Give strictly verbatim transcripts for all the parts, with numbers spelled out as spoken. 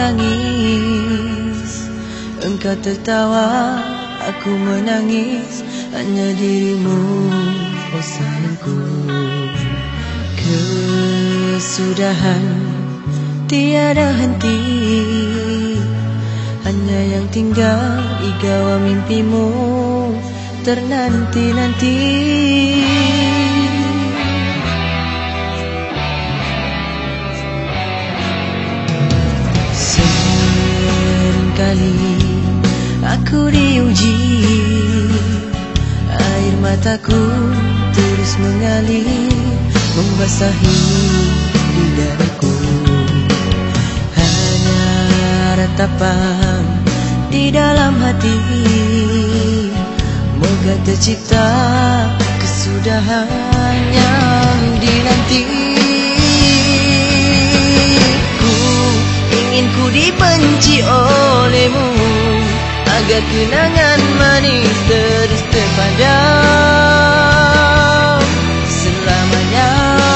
menangis, engkau tertawa, aku menangis. Hanya dirimu, oh sayangku. Kesudahan tiada henti, hanya yang tinggal igawa mimpimu ternanti-nanti. Seringkali aku diuji, air mataku terus mengalir, membasahi lidahku. Hanya ratapan di dalam hati, moga tercipta kesudahan yang dinanti. Ku ingin ku dibenci olehmu, agar kenangan manis terus terpadam selamanya.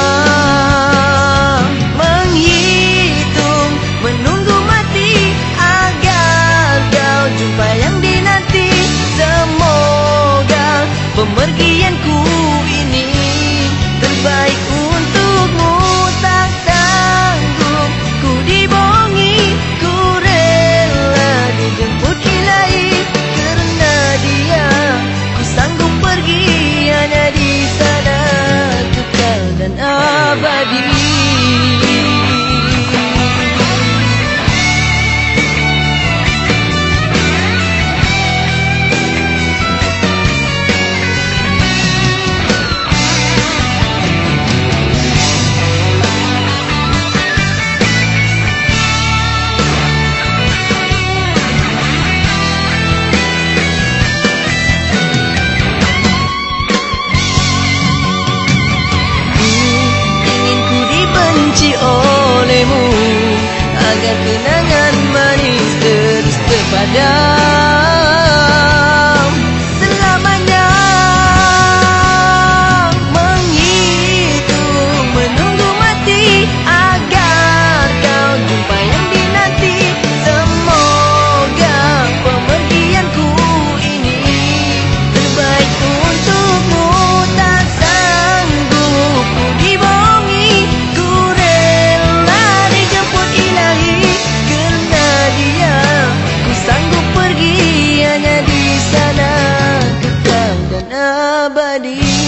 Menghitung, menunggu mati, agar kau jumpa yang dinanti. Semoga pemergianku ini terbaik untukmu. Tak sanggup ku dibohongi, ku rela dijemput ilahi. Kerana dia, ku sanggup pergi, hanya di sana kekal dan abadi. Olehmu, agar kenangan manis terus terpadam selamanya. Menghitung, menunggu mati, agar kau jumpa yang dinanti. Semoga pemergianku ini terbaik untukmu. Tak sanggup ku dibohongi, ku sanggup pergi, hanya di sana kekal dan abadi.